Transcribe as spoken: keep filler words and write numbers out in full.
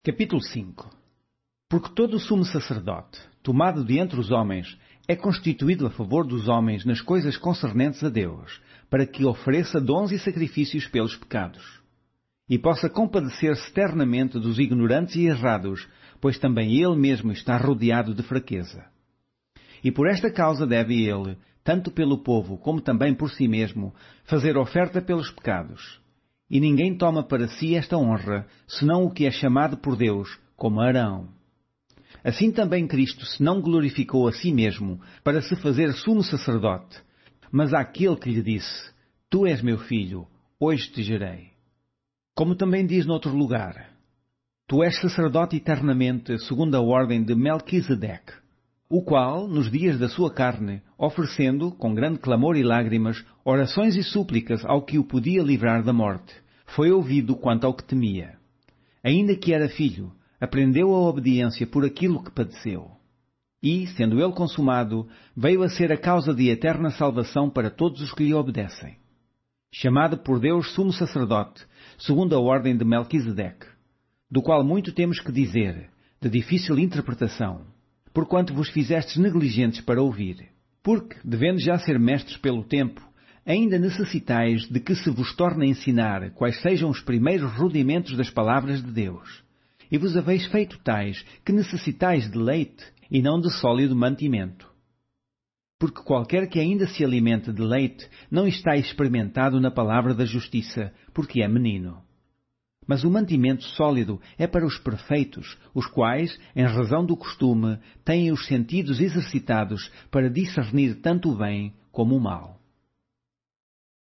Capítulo cinco. Porque todo sumo sacerdote, tomado de entre os homens, é constituído a favor dos homens nas coisas concernentes a Deus, para que ofereça dons e sacrifícios pelos pecados, e possa compadecer-se ternamente dos ignorantes e errados, pois também ele mesmo está rodeado de fraqueza. E por esta causa deve ele, tanto pelo povo como também por si mesmo, fazer oferta pelos pecados. E ninguém toma para si esta honra, senão o que é chamado por Deus, como Arão. Assim também Cristo se não glorificou a si mesmo, para se fazer sumo sacerdote, mas àquele que lhe disse: Tu és meu filho, hoje te gerei. Como também diz noutro lugar: Tu és sacerdote eternamente, segundo a ordem de Melquisedeque, o qual, nos dias da sua carne, oferecendo, com grande clamor e lágrimas, orações e súplicas ao que o podia livrar da morte, foi ouvido quanto ao que temia. Ainda que era filho, aprendeu a obediência por aquilo que padeceu. E, sendo ele consumado, veio a ser a causa de eterna salvação para todos os que lhe obedecem. Chamado por Deus sumo sacerdote, segundo a ordem de Melquisedeque, do qual muito temos que dizer, de difícil interpretação, porquanto vos fizestes negligentes para ouvir. Porque, devendo já ser mestres pelo tempo, ainda necessitais de que se vos torne a ensinar quais sejam os primeiros rudimentos das palavras de Deus. E vos haveis feito tais que necessitais de leite e não de sólido mantimento. Porque qualquer que ainda se alimente de leite não está experimentado na palavra da justiça, porque é menino. Mas o mantimento sólido é para os perfeitos, os quais, em razão do costume, têm os sentidos exercitados para discernir tanto o bem como o mal.